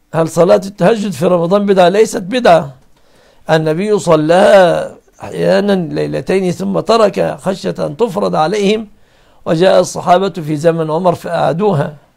هل صلاة التهجد في رمضان بدعة؟ ليست بدعة. النبي صلى أحيانا ليلتين ثم ترك خشية أن تفرض عليهم، وجاء الصحابة في زمن عمر فأعادوها.